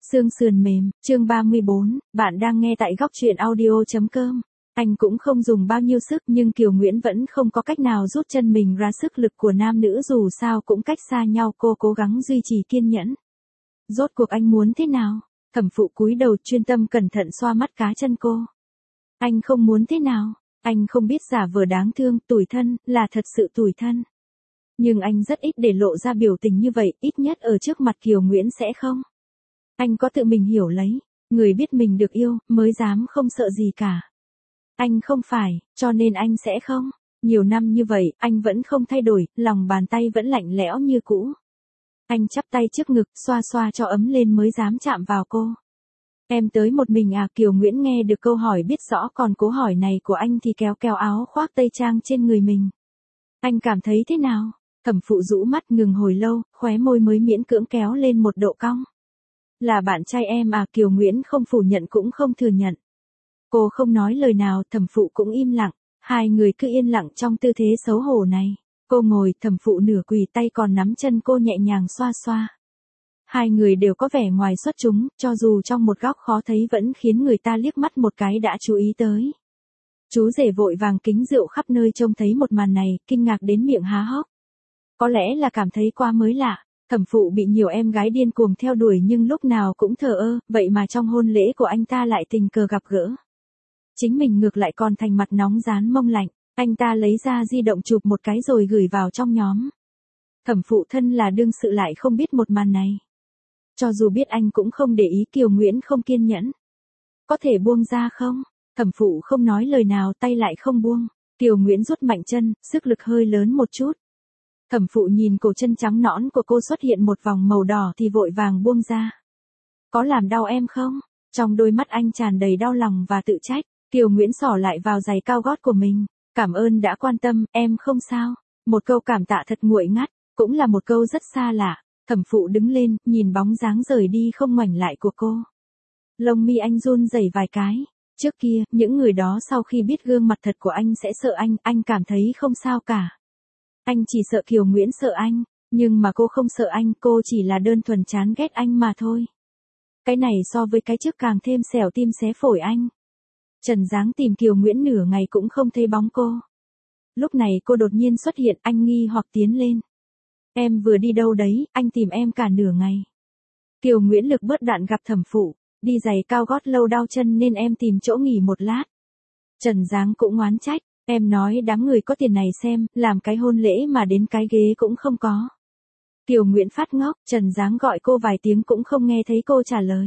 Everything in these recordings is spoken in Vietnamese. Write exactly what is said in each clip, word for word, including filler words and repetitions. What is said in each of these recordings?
Xương sườn mềm, chương ba mươi bốn, bạn đang nghe tại góc truyện audio.com. Anh cũng không dùng bao nhiêu sức nhưng Kiều Nguyễn vẫn không có cách nào rút chân mình ra sức lực của nam nữ dù sao cũng cách xa nhau cô cố gắng duy trì kiên nhẫn. Rốt cuộc anh muốn thế nào? Thẩm Phụ cúi đầu chuyên tâm cẩn thận xoa mắt cá chân cô. Anh không muốn thế nào, anh không biết giả vờ đáng thương, tủi thân, là thật sự tủi thân. Nhưng anh rất ít để lộ ra biểu tình như vậy, ít nhất ở trước mặt Kiều Nguyễn sẽ không. Anh có tự mình hiểu lấy, người biết mình được yêu, mới dám không sợ gì cả. Anh không phải, cho nên anh sẽ không. Nhiều năm như vậy, anh vẫn không thay đổi, lòng bàn tay vẫn lạnh lẽo như cũ. Anh chắp tay trước ngực, xoa xoa cho ấm lên mới dám chạm vào cô. Em tới một mình à? Kiều Nguyễn nghe được câu hỏi biết rõ còn cố hỏi này của anh thì kéo kéo áo khoác tây trang trên người mình. Anh cảm thấy thế nào? Thẩm Phụ rũ mắt ngừng hồi lâu, khóe môi mới miễn cưỡng kéo lên một độ cong. Là bạn trai em à? Kiều Nguyễn không phủ nhận cũng không thừa nhận. Cô không nói lời nào, Thẩm Phụ cũng im lặng, hai người cứ yên lặng trong tư thế xấu hổ này. Cô ngồi, Thẩm Phụ nửa quỳ tay còn nắm chân cô nhẹ nhàng xoa xoa. Hai người đều có vẻ ngoài xuất chúng, cho dù trong một góc khó thấy vẫn khiến người ta liếc mắt một cái đã chú ý tới. Chú rể vội vàng kính rượu khắp nơi trông thấy một màn này, kinh ngạc đến miệng há hốc. Có lẽ là cảm thấy quá mới lạ. Thẩm Phụ bị nhiều em gái điên cuồng theo đuổi nhưng lúc nào cũng thờ ơ, vậy mà trong hôn lễ của anh ta lại tình cờ gặp gỡ. Chính mình ngược lại còn thành mặt nóng rán mông lạnh, anh ta lấy ra di động chụp một cái rồi gửi vào trong nhóm. Thẩm Phụ thân là đương sự lại không biết một màn này. Cho dù biết anh cũng không để ý. Kiều Nguyễn không kiên nhẫn. Có thể buông ra không? Thẩm Phụ không nói lời nào, tay lại không buông. Kiều Nguyễn rút mạnh chân, sức lực hơi lớn một chút. Thẩm Phụ nhìn cổ chân trắng nõn của cô xuất hiện một vòng màu đỏ thì vội vàng buông ra. Có làm đau em không? Trong đôi mắt anh tràn đầy đau lòng và tự trách. Kiều Nguyễn xỏ lại vào giày cao gót của mình. Cảm ơn đã quan tâm, em không sao. Một câu cảm tạ thật nguội ngắt, cũng là một câu rất xa lạ. Thẩm Phụ đứng lên, nhìn bóng dáng rời đi không ngoảnh lại của cô. Lông mi anh run rẩy vài cái. Trước kia, những người đó sau khi biết gương mặt thật của anh sẽ sợ anh, anh cảm thấy không sao cả. Anh chỉ sợ Kiều Nguyễn sợ anh, nhưng mà cô không sợ anh, cô chỉ là đơn thuần chán ghét anh mà thôi. Cái này so với cái trước càng thêm xẻo tim xé phổi anh. Trần Giáng tìm Kiều Nguyễn nửa ngày cũng không thấy bóng cô. Lúc này cô đột nhiên xuất hiện, anh nghi hoặc tiến lên. Em vừa đi đâu đấy, anh tìm em cả nửa ngày. Kiều Nguyễn lực bớt đạn gặp Thẩm Phụ, đi giày cao gót lâu đau chân nên em tìm chỗ nghỉ một lát. Trần Giáng cũng oán trách, em nói đám người có tiền này xem, làm cái hôn lễ mà đến cái ghế cũng không có. Kiều Nguyễn phát ngốc, Trần Giáng gọi cô vài tiếng cũng không nghe thấy cô trả lời.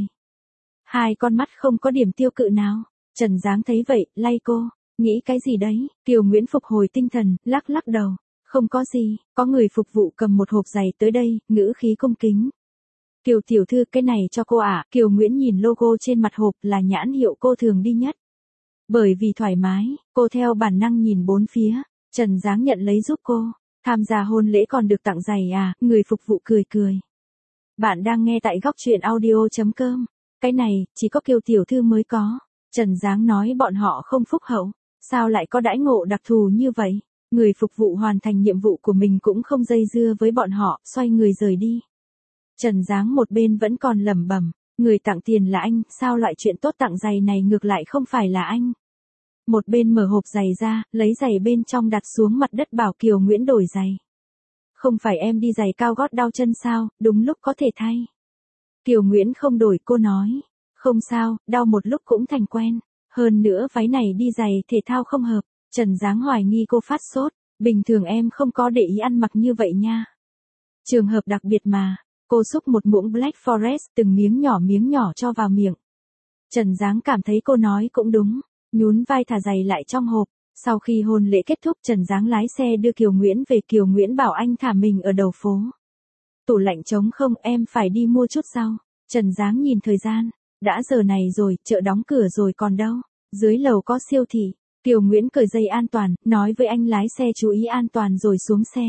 Hai con mắt không có điểm tiêu cự nào. Trần Giáng thấy vậy, lay cô, nghĩ cái gì đấy? Kiều Nguyễn phục hồi tinh thần, lắc lắc đầu. Không có gì, có người phục vụ cầm một hộp giày tới đây, ngữ khí cung kính. Kiều tiểu thư, cái này cho cô ạ. À? Kiều Nguyễn nhìn logo trên mặt hộp là nhãn hiệu cô thường đi nhất. Bởi vì thoải mái, cô theo bản năng nhìn bốn phía. Trần Giáng nhận lấy giúp cô. Tham gia hôn lễ còn được tặng giày à? Người phục vụ cười cười. Bạn đang nghe tại góc truyện audio.com. Cái này, chỉ có Kiều tiểu thư mới có. Trần Giáng nói bọn họ không phúc hậu. Sao lại có đãi ngộ đặc thù như vậy? Người phục vụ hoàn thành nhiệm vụ của mình cũng không dây dưa với bọn họ, xoay người rời đi. Trần Giáng một bên vẫn còn lẩm bẩm, người tặng tiền là anh, sao loại chuyện tốt tặng giày này ngược lại không phải là anh. Một bên mở hộp giày ra, lấy giày bên trong đặt xuống mặt đất bảo Kiều Nguyễn đổi giày. Không phải em đi giày cao gót đau chân sao, đúng lúc có thể thay. Kiều Nguyễn không đổi, cô nói, không sao, đau một lúc cũng thành quen. Hơn nữa váy này đi giày thể thao không hợp. Trần Giáng hoài nghi cô phát sốt, bình thường em không có để ý ăn mặc như vậy nha. Trường hợp đặc biệt mà. Cô xúc một muỗng Black Forest từng miếng nhỏ miếng nhỏ cho vào miệng. Trần Giáng cảm thấy cô nói cũng đúng, nhún vai thả giày lại trong hộp. Sau khi hôn lễ kết thúc Trần Giáng lái xe đưa Kiều Nguyễn về. Kiều Nguyễn bảo anh thả mình ở đầu phố. Tủ lạnh trống không, em phải đi mua chút rau. Trần Giáng nhìn thời gian, đã giờ này rồi, chợ đóng cửa rồi còn đâu, dưới lầu có siêu thị. Kiều Nguyễn cởi dây an toàn, nói với anh lái xe chú ý an toàn rồi xuống xe.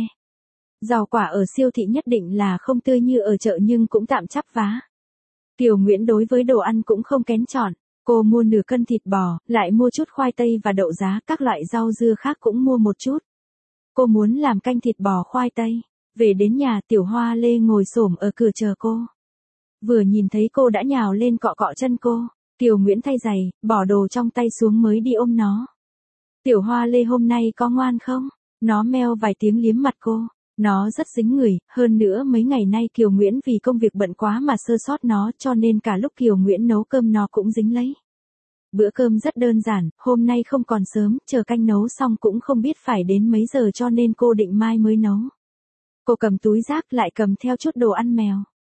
Rau quả ở siêu thị nhất định là không tươi như ở chợ nhưng cũng tạm chắp vá. Kiều Nguyễn đối với đồ ăn cũng không kén chọn, cô mua nửa cân thịt bò, lại mua chút khoai tây và đậu giá, các loại rau dưa khác cũng mua một chút. Cô muốn làm canh thịt bò khoai tây. Về đến nhà Tiểu Hoa Lê ngồi xổm ở cửa chờ cô. vừa nhìn thấy cô đã nhào lên cọ cọ chân cô. Kiều Nguyễn thay giày, bỏ đồ trong tay xuống mới đi ôm nó. Tiểu Hoa Lê hôm nay có ngoan không? Nó meo vài tiếng liếm mặt cô. Nó rất dính người, hơn nữa mấy ngày nay Kiều Nguyễn vì công việc bận quá mà sơ sót nó, cho nên cả lúc Kiều Nguyễn nấu cơm nó cũng dính lấy. Bữa cơm rất đơn giản, hôm nay không còn sớm, chờ canh nấu xong cũng không biết phải đến mấy giờ cho nên cô định mai mới nấu. Cô cầm túi rác lại cầm theo chút đồ ăn mèo.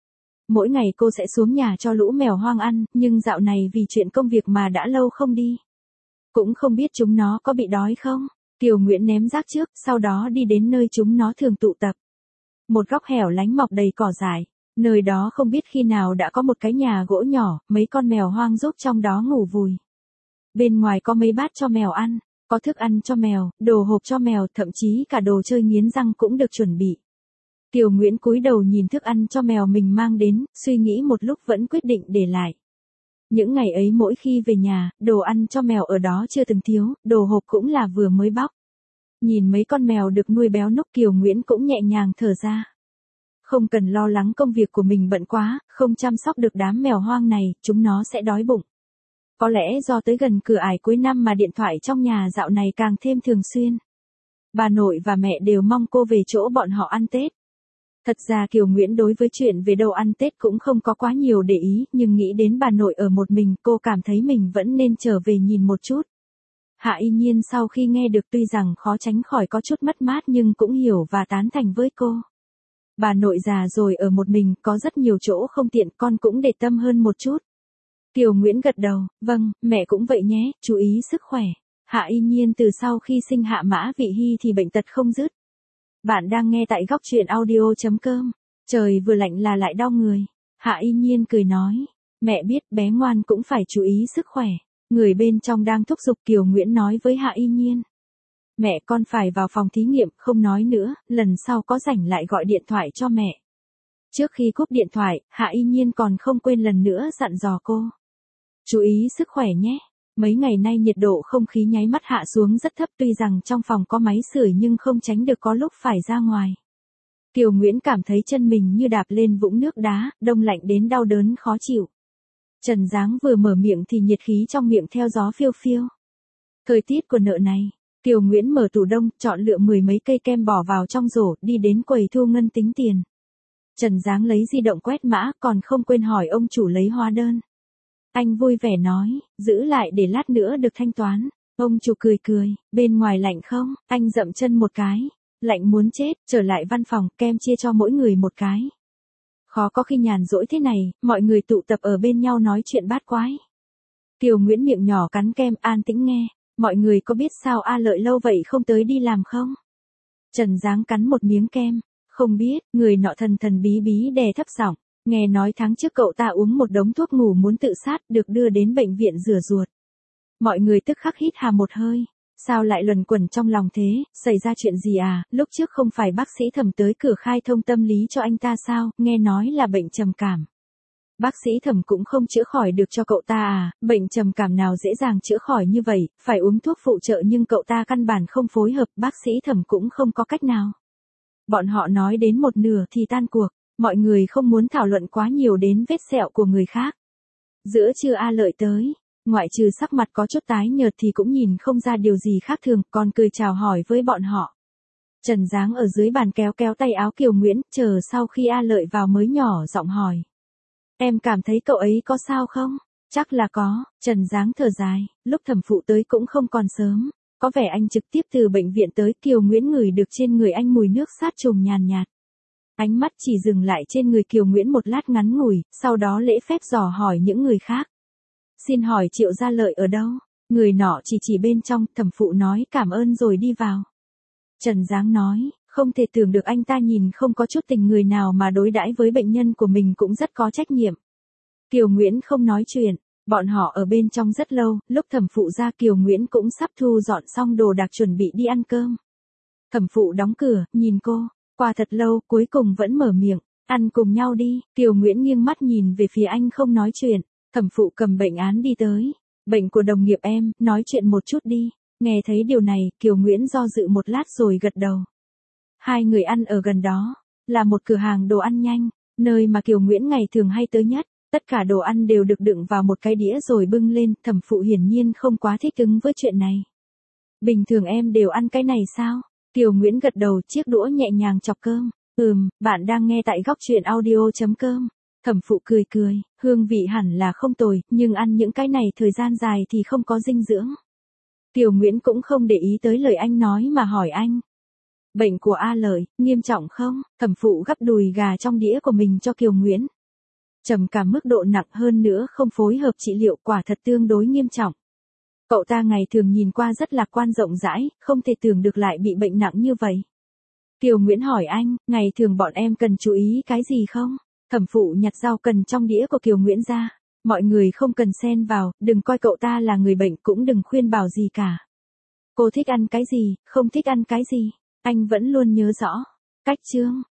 Mỗi ngày cô sẽ xuống nhà cho lũ mèo hoang ăn, nhưng dạo này vì chuyện công việc mà đã lâu không đi. Cũng không biết chúng nó có bị đói không. Kiều Nguyễn ném rác trước, sau đó đi đến nơi chúng nó thường tụ tập. Một góc hẻo lánh mọc đầy cỏ dại. Nơi đó không biết khi nào đã có một cái nhà gỗ nhỏ, mấy con mèo hoang giúp trong đó ngủ vùi. Bên ngoài có mấy bát cho mèo ăn, có thức ăn cho mèo, đồ hộp cho mèo, thậm chí cả đồ chơi nghiến răng cũng được chuẩn bị. Kiều Nguyễn cúi đầu nhìn thức ăn cho mèo mình mang đến, suy nghĩ một lúc vẫn quyết định để lại. Những ngày ấy mỗi khi về nhà, đồ ăn cho mèo ở đó chưa từng thiếu, đồ hộp cũng là vừa mới bóc. Nhìn mấy con mèo được nuôi béo núc, Kiều Nguyễn cũng nhẹ nhàng thở ra. Không cần lo lắng công việc của mình bận quá, không chăm sóc được đám mèo hoang này, chúng nó sẽ đói bụng. Có lẽ do tới gần cửa ải cuối năm mà điện thoại trong nhà dạo này càng thêm thường xuyên. Bà nội và mẹ đều mong cô về chỗ bọn họ ăn Tết. Thật ra Kiều Nguyễn đối với chuyện về đâu ăn Tết cũng không có quá nhiều để ý, nhưng nghĩ đến bà nội ở một mình, cô cảm thấy mình vẫn nên trở về nhìn một chút. Hạ Y Nhiên sau khi nghe được tuy rằng khó tránh khỏi có chút mất mát nhưng cũng hiểu và tán thành với cô. Bà nội già rồi ở một mình, có rất nhiều chỗ không tiện, con cũng để tâm hơn một chút. Kiều Nguyễn gật đầu, vâng, mẹ cũng vậy nhé, chú ý sức khỏe. Hạ Y Nhiên từ sau khi sinh Hạ Mã Vị Hy thì bệnh tật không dứt. Bạn đang nghe tại góc truyện audio chấm com. Trời vừa lạnh là lại đau người. Hạ Y Nhiên cười nói, mẹ biết bé ngoan cũng phải chú ý sức khỏe. Người bên trong đang thúc giục, Kiều Nguyễn nói với Hạ Y Nhiên. Mẹ, con phải vào phòng thí nghiệm, không nói nữa, lần sau có rảnh lại gọi điện thoại cho mẹ. Trước khi cúp điện thoại, Hạ Y Nhiên còn không quên lần nữa dặn dò cô. Chú ý sức khỏe nhé. Mấy ngày nay nhiệt độ không khí nháy mắt hạ xuống rất thấp, tuy rằng trong phòng có máy sưởi nhưng không tránh được có lúc phải ra ngoài. Kiều Nguyễn cảm thấy chân mình như đạp lên vũng nước đá, đông lạnh đến đau đớn khó chịu. Trần Giáng vừa mở miệng thì nhiệt khí trong miệng theo gió phiêu phiêu. Thời tiết của nợ này, Kiều Nguyễn mở tủ đông, chọn lựa mười mấy cây kem bỏ vào trong rổ, đi đến quầy thu ngân tính tiền. Trần Giáng lấy di động quét mã, còn không quên hỏi ông chủ lấy hóa đơn. Anh vui vẻ nói, giữ lại để lát nữa được thanh toán. Ông chủ cười cười, bên ngoài lạnh không? Anh dậm chân một cái. Lạnh muốn chết, trở lại văn phòng, kem chia cho mỗi người một cái. Khó có khi nhàn rỗi thế này, mọi người tụ tập ở bên nhau nói chuyện bát quái. Kiều Nguyễn miệng nhỏ cắn kem, an tĩnh nghe. Mọi người có biết sao A Lợi lâu vậy không tới đi làm không? Trần Giáng cắn một miếng kem. Không biết, người nọ thần thần bí bí đè thấp giọng. Nghe nói tháng trước cậu ta uống một đống thuốc ngủ muốn tự sát, được đưa đến bệnh viện rửa ruột. Mọi người tức khắc hít hà một hơi. Sao lại luẩn quẩn trong lòng thế, xảy ra chuyện gì à, lúc trước không phải bác sĩ Thẩm tới cửa khai thông tâm lý cho anh ta sao, nghe nói là bệnh trầm cảm. Bác sĩ Thẩm cũng không chữa khỏi được cho cậu ta à, bệnh trầm cảm nào dễ dàng chữa khỏi như vậy, phải uống thuốc phụ trợ nhưng cậu ta căn bản không phối hợp, bác sĩ Thẩm cũng không có cách nào. Bọn họ nói đến một nửa thì tan cuộc. Mọi người không muốn thảo luận quá nhiều đến vết sẹo của người khác. Giữa trưa A Lợi tới, ngoại trừ sắc mặt có chút tái nhợt thì cũng nhìn không ra điều gì khác thường, còn cười chào hỏi với bọn họ. Trần Giáng ở dưới bàn kéo kéo tay áo Kiều Nguyễn, chờ sau khi A Lợi vào mới nhỏ giọng hỏi. Em cảm thấy cậu ấy có sao không? Chắc là có, Trần Giáng thở dài, lúc Thẩm phụ tới cũng không còn sớm. Có vẻ anh trực tiếp từ bệnh viện tới, Kiều Nguyễn ngửi được trên người anh mùi nước sát trùng nhàn nhạt. Ánh mắt chỉ dừng lại trên người Kiều Nguyễn một lát ngắn ngủi, sau đó lễ phép dò hỏi những người khác. Xin hỏi Triệu Gia Lợi ở đâu? Người nọ chỉ chỉ bên trong, Thẩm phụ nói cảm ơn rồi đi vào. Trần Giáng nói, không thể tưởng được anh ta nhìn không có chút tình người nào mà đối đãi với bệnh nhân của mình cũng rất có trách nhiệm. Kiều Nguyễn không nói chuyện, bọn họ ở bên trong rất lâu, lúc Thẩm phụ ra Kiều Nguyễn cũng sắp thu dọn xong đồ đạc chuẩn bị đi ăn cơm. Thẩm phụ đóng cửa, nhìn cô. Qua thật lâu, cuối cùng vẫn mở miệng, ăn cùng nhau đi. Kiều Nguyễn nghiêng mắt nhìn về phía anh không nói chuyện. Thẩm phụ cầm bệnh án đi tới. Bệnh của đồng nghiệp em, nói chuyện một chút đi. Nghe thấy điều này, Kiều Nguyễn do dự một lát rồi gật đầu. Hai người ăn ở gần đó, là một cửa hàng đồ ăn nhanh. nơi mà Kiều Nguyễn ngày thường hay tới nhất. Tất cả đồ ăn đều được đựng vào một cái đĩa rồi bưng lên, thẩm phụ hiển nhiên không quá thích ứng với chuyện này. Bình thường em đều ăn cái này sao? Kiều Nguyễn gật đầu, chiếc đũa nhẹ nhàng chọc cơm. Ừm, bạn đang nghe tại góc truyện audio.com. Thẩm phụ cười cười, hương vị hẳn là không tồi, nhưng ăn những cái này thời gian dài thì không có dinh dưỡng. Kiều Nguyễn cũng không để ý tới lời anh nói mà hỏi anh. Bệnh của A Lợi, nghiêm trọng không? Thẩm phụ gắp đùi gà trong đĩa của mình cho Kiều Nguyễn. Trầm cảm mức độ nặng hơn nữa không phối hợp trị liệu quả thật tương đối nghiêm trọng. Cậu ta ngày thường nhìn qua rất lạc quan rộng rãi, không thể tưởng được lại bị bệnh nặng như vậy. Kiều Nguyễn hỏi anh, ngày thường bọn em cần chú ý cái gì không? Thẩm phụ nhặt rau cần trong đĩa của Kiều Nguyễn ra. Mọi người không cần xen vào, đừng coi cậu ta là người bệnh cũng đừng khuyên bảo gì cả. Cô thích ăn cái gì, không thích ăn cái gì, anh vẫn luôn nhớ rõ. Cách chương.